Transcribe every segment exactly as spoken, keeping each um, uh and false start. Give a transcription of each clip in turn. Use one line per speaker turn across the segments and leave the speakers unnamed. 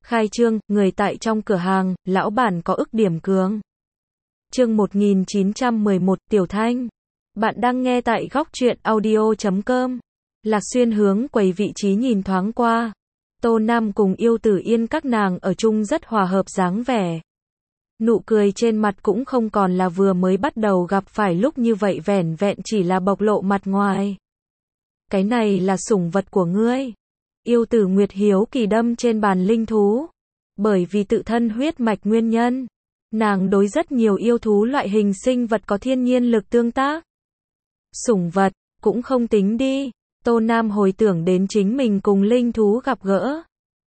Khai trương, người tại trong cửa hàng, lão bản có ức điểm cường. Chương một nghìn chín trăm mười một, Tiểu Thanh. Bạn đang nghe tại góc truyện audio chấm com. Lạc Xuyên hướng quầy vị trí nhìn thoáng qua. Tô Nam cùng Yêu Tử Yên các nàng ở chung rất hòa hợp dáng vẻ. Nụ cười trên mặt cũng không còn là vừa mới bắt đầu gặp phải lúc như vậy vẻn vẹn chỉ là bộc lộ mặt ngoài. Cái này là sủng vật của ngươi. Yêu Tử Nguyệt hiếu kỳ đâm trên bàn linh thú. Bởi vì tự thân huyết mạch nguyên nhân, nàng đối rất nhiều yêu thú loại hình sinh vật có thiên nhiên lực tương tác. Sủng vật, cũng không tính đi. Tô Nam hồi tưởng đến chính mình cùng linh thú gặp gỡ.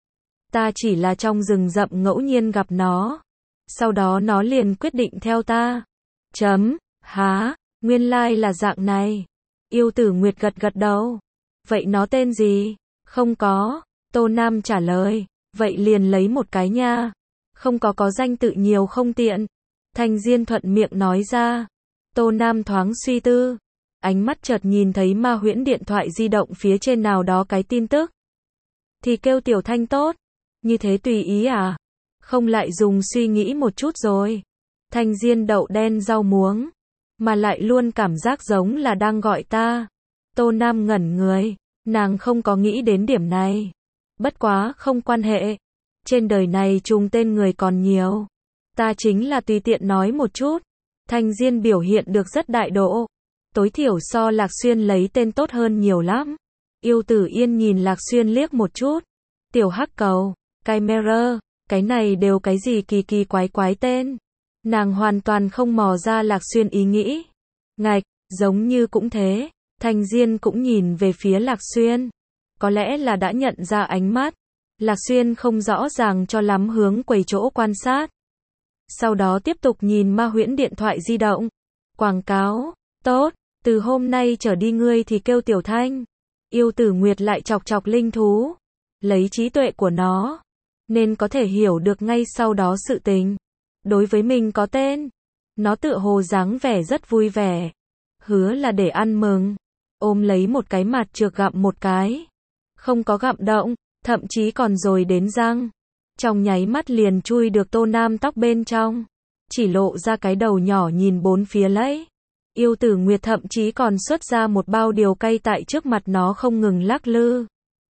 Ta chỉ là trong rừng rậm ngẫu nhiên gặp nó. Sau đó nó liền quyết định theo ta. Chấm, há, nguyên lai là dạng này. Yêu Tử Nguyệt gật gật đầu. Vậy nó tên gì? Không có. Tô Nam trả lời. Vậy liền lấy một cái nha. Không có có danh tự nhiều không tiện. Thanh Diên thuận miệng nói ra. Tô Nam thoáng suy tư. Ánh mắt chợt nhìn thấy ma huyễn điện thoại di động phía trên nào đó cái tin tức. Thì kêu Tiểu Thanh tốt. Như thế tùy ý à? Không lại dùng suy nghĩ một chút rồi. Thanh Diên đậu đen rau muống. Mà lại luôn cảm giác giống là đang gọi ta. Tô Nam ngẩn người. Nàng không có nghĩ đến điểm này. Bất quá không quan hệ. Trên đời này trùng tên người còn nhiều. Ta chính là tùy tiện nói một chút. Thanh Diên biểu hiện được rất đại độ. Tối thiểu so Lạc Xuyên lấy tên tốt hơn nhiều lắm. Yêu Tử Yên nhìn Lạc Xuyên liếc một chút. Tiểu Hắc Cầu, Chimera, cái này đều cái gì kỳ kỳ quái quái tên. Nàng hoàn toàn không mò ra Lạc Xuyên ý nghĩ. Ngạch, giống như cũng thế. Thanh Diên cũng nhìn về phía Lạc Xuyên. Có lẽ là đã nhận ra ánh mắt. Lạc Xuyên không rõ ràng cho lắm hướng quầy chỗ quan sát. Sau đó tiếp tục nhìn ma huyễn điện thoại di động. Quảng cáo, tốt, từ hôm nay trở đi ngươi thì kêu Tiểu Thanh. Yêu Tử Nguyệt lại chọc chọc linh thú. Lấy trí tuệ của nó, nên có thể hiểu được ngay sau đó sự tình. Đối với mình có tên, nó tựa hồ dáng vẻ rất vui vẻ. Hứa là để ăn mừng. Ôm lấy một cái mặt trược gặm một cái. Không có gặm động, thậm chí còn rồi đến răng. Trong nháy mắt liền chui được Tô Nam tóc bên trong. Chỉ lộ ra cái đầu nhỏ nhìn bốn phía lấy. Yêu Tử Nguyệt thậm chí còn xuất ra một bao điều cay tại trước mặt nó không ngừng lắc lư.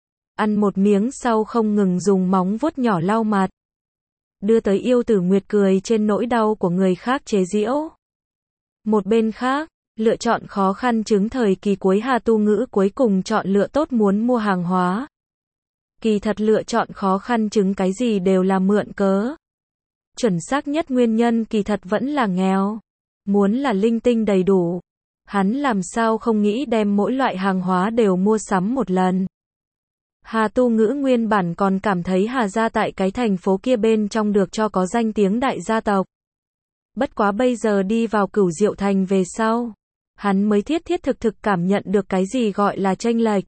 Ăn một miếng sau không ngừng dùng móng vuốt nhỏ lau mặt. Đưa tới Yêu Tử Nguyệt cười trên nỗi đau của người khác chế giễu. Một bên khác, lựa chọn khó khăn chứng thời kỳ cuối Hà Tu Ngữ cuối cùng chọn lựa tốt muốn mua hàng hóa. Kỳ thật lựa chọn khó khăn chứng cái gì đều là mượn cớ. Chuẩn xác nhất nguyên nhân kỳ thật vẫn là nghèo. Muốn là linh tinh đầy đủ. Hắn làm sao không nghĩ đem mỗi loại hàng hóa đều mua sắm một lần. Hà Tu Ngữ nguyên bản còn cảm thấy Hà gia tại cái thành phố kia bên trong được cho có danh tiếng đại gia tộc. Bất quá bây giờ đi vào Cửu Diệu Thành về sau. Hắn mới thiết thiết thực thực cảm nhận được cái gì gọi là chênh lệch.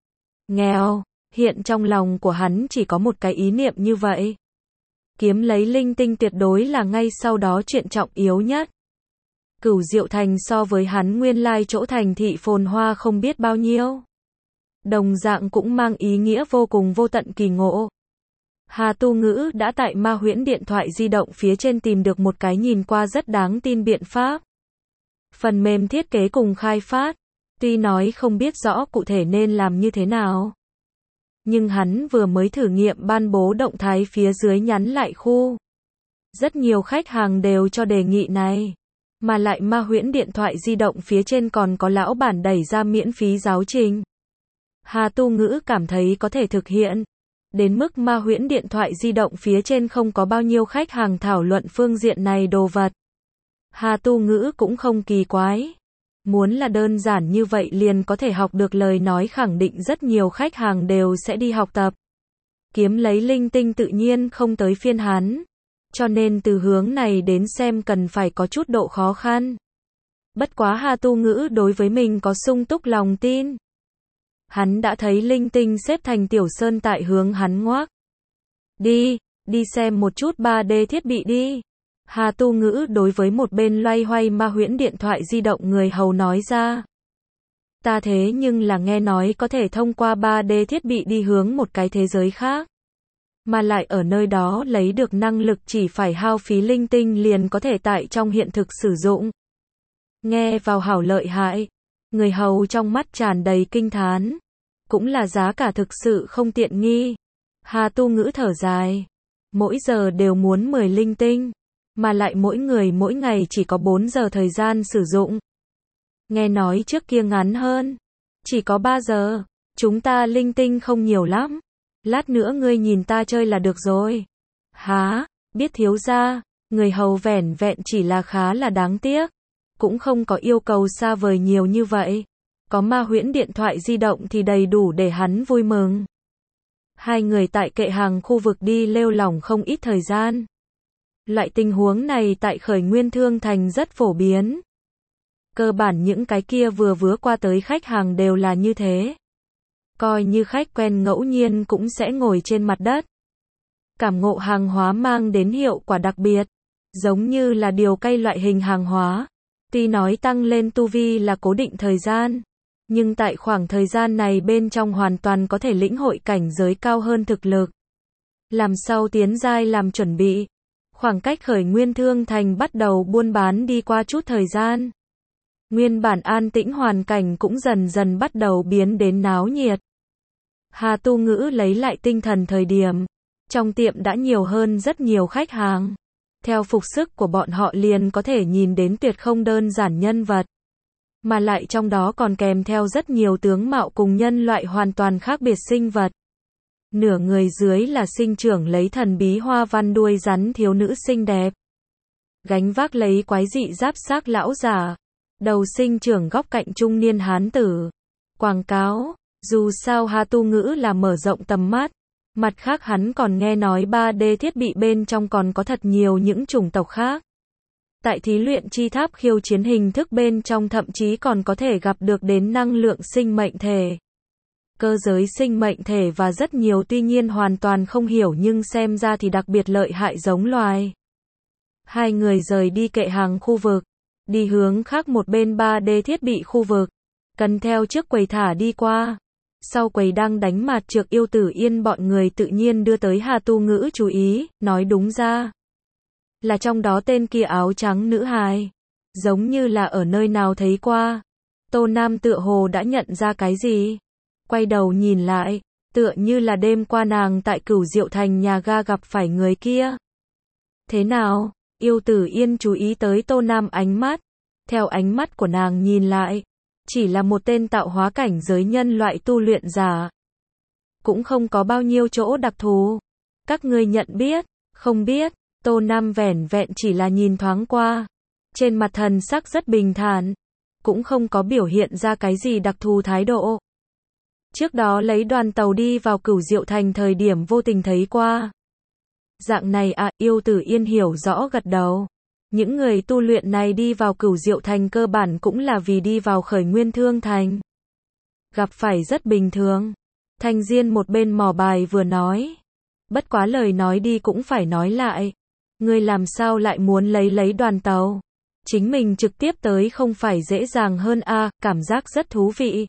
Nghèo, hiện trong lòng của hắn chỉ có một cái ý niệm như vậy. Kiếm lấy linh tinh tuyệt đối là ngay sau đó chuyện trọng yếu nhất. Cửu Diệu Thành so với hắn nguyên lai chỗ thành thị phồn hoa không biết bao nhiêu. Đồng dạng cũng mang ý nghĩa vô cùng vô tận kỳ ngộ. Hà Tu Ngữ đã tại ma huyễn điện thoại di động phía trên tìm được một cái nhìn qua rất đáng tin biện pháp. Phần mềm thiết kế cùng khai phát, tuy nói không biết rõ cụ thể nên làm như thế nào. Nhưng hắn vừa mới thử nghiệm ban bố động thái phía dưới nhắn lại khu. Rất nhiều khách hàng đều cho đề nghị này. Mà lại ma huyễn điện thoại di động phía trên còn có lão bản đẩy ra miễn phí giáo trình. Hà Tu Ngữ cảm thấy có thể thực hiện. Đến mức ma huyễn điện thoại di động phía trên không có bao nhiêu khách hàng thảo luận phương diện này đồ vật. Hà Tu Ngữ cũng không kỳ quái. Muốn là đơn giản như vậy liền có thể học được lời nói khẳng định rất nhiều khách hàng đều sẽ đi học tập. Kiếm lấy linh tinh tự nhiên không tới phiên hắn. Cho nên từ hướng này đến xem cần phải có chút độ khó khăn. Bất quá Hà Tu Ngữ đối với mình có sung túc lòng tin. Hắn đã thấy linh tinh xếp thành tiểu sơn tại hướng hắn ngoác. Đi, đi xem một chút ba D thiết bị đi. Hà Tu Ngữ đối với một bên loay hoay ma huyễn điện thoại di động người hầu nói ra. Ta thế nhưng là nghe nói có thể thông qua ba D thiết bị đi hướng một cái thế giới khác. Mà lại ở nơi đó lấy được năng lực chỉ phải hao phí linh tinh liền có thể tại trong hiện thực sử dụng. Nghe vào hảo lợi hại. Người hầu trong mắt tràn đầy kinh thán. Cũng là giá cả thực sự không tiện nghi. Hà Tu Ngữ thở dài. Mỗi giờ đều muốn mười linh tinh. Mà lại mỗi người mỗi ngày chỉ có bốn giờ thời gian sử dụng. Nghe nói trước kia ngắn hơn. Chỉ có ba giờ. Chúng ta linh tinh không nhiều lắm. Lát nữa ngươi nhìn ta chơi là được rồi. Hả? Biết thiếu gia. Người hầu vẻn vẹn chỉ là khá là đáng tiếc. Cũng không có yêu cầu xa vời nhiều như vậy. Có ma huyễn điện thoại di động thì đầy đủ để hắn vui mừng. Hai người tại kệ hàng khu vực đi lêu lỏng không ít thời gian. Loại tình huống này tại Khởi Nguyên Thương Thành rất phổ biến. Cơ bản những cái kia vừa vứa qua tới khách hàng đều là như thế. Coi như khách quen ngẫu nhiên cũng sẽ ngồi trên mặt đất. Cảm ngộ hàng hóa mang đến hiệu quả đặc biệt. Giống như là điều cây loại hình hàng hóa. Tuy nói tăng lên tu vi là cố định thời gian. Nhưng tại khoảng thời gian này bên trong hoàn toàn có thể lĩnh hội cảnh giới cao hơn thực lực. Làm sau tiến giai làm chuẩn bị. Khoảng cách Khởi Nguyên Thương Thành bắt đầu buôn bán đi qua chút thời gian. Nguyên bản an tĩnh hoàn cảnh cũng dần dần bắt đầu biến đến náo nhiệt. Hà Tu Ngữ lấy lại tinh thần thời điểm. Trong tiệm đã nhiều hơn rất nhiều khách hàng. Theo phục sức của bọn họ liền có thể nhìn đến tuyệt không đơn giản nhân vật. Mà lại trong đó còn kèm theo rất nhiều tướng mạo cùng nhân loại hoàn toàn khác biệt sinh vật. Nửa người dưới là sinh trưởng lấy thần bí hoa văn đuôi rắn thiếu nữ xinh đẹp. Gánh vác lấy quái dị giáp xác lão giả. Đầu sinh trưởng góc cạnh trung niên hán tử. Quảng cáo, dù sao Hà Tu Ngữ là mở rộng tầm mắt. Mặt khác hắn còn nghe nói ba D thiết bị bên trong còn có thật nhiều những chủng tộc khác. Tại thí luyện chi tháp khiêu chiến hình thức bên trong thậm chí còn có thể gặp được đến năng lượng sinh mệnh thể. Cơ giới sinh mệnh thể và rất nhiều tuy nhiên hoàn toàn không hiểu nhưng xem ra thì đặc biệt lợi hại giống loài. Hai người rời đi kệ hàng khu vực. Đi hướng khác một bên ba D thiết bị khu vực. Cần theo trước quầy thả đi qua. Sau quầy đang đánh mạt trược Yêu Tử Yên bọn người tự nhiên đưa tới Hà Tu Ngữ chú ý, nói đúng ra. Là trong đó tên kia áo trắng nữ hài. Giống như là ở nơi nào thấy qua. Tô Nam tựa hồ đã nhận ra cái gì. Quay đầu nhìn lại, tựa như là đêm qua nàng tại Cửu Diệu Thành nhà ga gặp phải người kia. Thế nào? Yêu Tử Yên chú ý tới Tô Nam ánh mắt. Theo ánh mắt của nàng nhìn lại. Chỉ là một tên tạo hóa cảnh giới nhân loại tu luyện giả. Cũng không có bao nhiêu chỗ đặc thù. Các ngươi nhận biết, không biết. Tô Nam vẻn vẹn chỉ là nhìn thoáng qua. Trên mặt thần sắc rất bình thản. Cũng không có biểu hiện ra cái gì đặc thù thái độ. Trước đó lấy đoàn tàu đi vào Cửu Diệu Thành thời điểm vô tình thấy qua. Dạng này à, Yêu Tử Yên hiểu rõ gật đầu. Những người tu luyện này đi vào Cửu Diệu Thành cơ bản cũng là vì đi vào Khởi Nguyên Thương Thành. Gặp phải rất bình thường. Thanh Diên một bên mò bài vừa nói. Bất quá lời nói đi cũng phải nói lại. Ngươi làm sao lại muốn lấy lấy đoàn tàu? Chính mình trực tiếp tới không phải dễ dàng hơn à, cảm giác rất thú vị.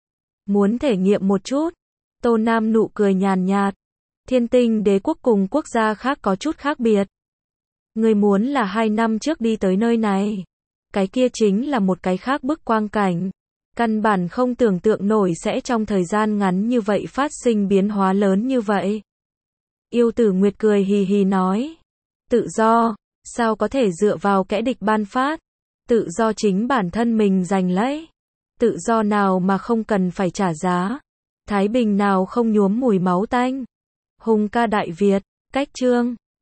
Muốn thể nghiệm một chút. Tô Nam nụ cười nhàn nhạt. Thiên Tinh Đế quốc cùng quốc gia khác có chút khác biệt. Ngươi muốn là hai năm trước đi tới nơi này. Cái kia chính là một cái khác bức quang cảnh. Căn bản không tưởng tượng nổi sẽ trong thời gian ngắn như vậy phát sinh biến hóa lớn như vậy. Yêu Tử Nguyệt cười hì hì nói. Tự do, sao có thể dựa vào kẻ địch ban phát. Tự do chính bản thân mình giành lấy. Tự do nào mà không cần phải trả giá. Thái bình nào không nhuốm mùi máu tanh. Hùng ca Đại Việt, cách chương.